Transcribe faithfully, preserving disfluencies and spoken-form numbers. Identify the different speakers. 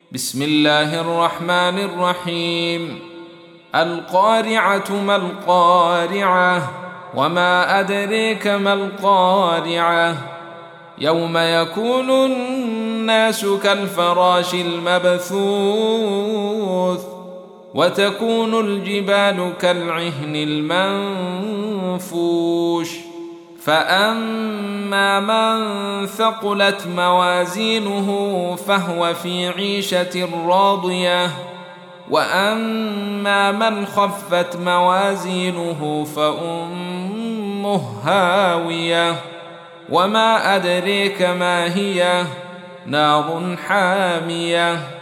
Speaker 1: بسم الله الرحمن الرحيم. القارعة ما القارعة وما أدريك ما القارعة يوم يكون الناس كالفراش المبثوث وتكون الجبال كالعهن المنفوش فأما من ثقلت موازينه فهو في عيشة راضية وأما من خفت موازينه فأمه هاوية وما أدريك ما هي نار حامية